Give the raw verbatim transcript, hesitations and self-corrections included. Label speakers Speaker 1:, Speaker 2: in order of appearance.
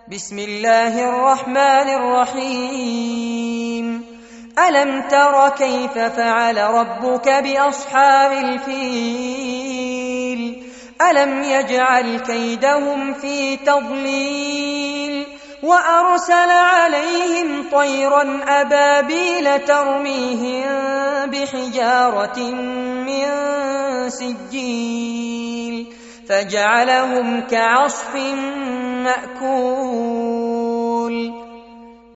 Speaker 1: بسم الله الرحمن الرحيم. ألم تر كيف فعل ربك بأصحاب الفيل؟ ألم يجعل كيدهم في تضليل وأرسل عليهم طيرا أبابيل ترميهم بحجارة من سجيل فجعلهم كعصف مأكول.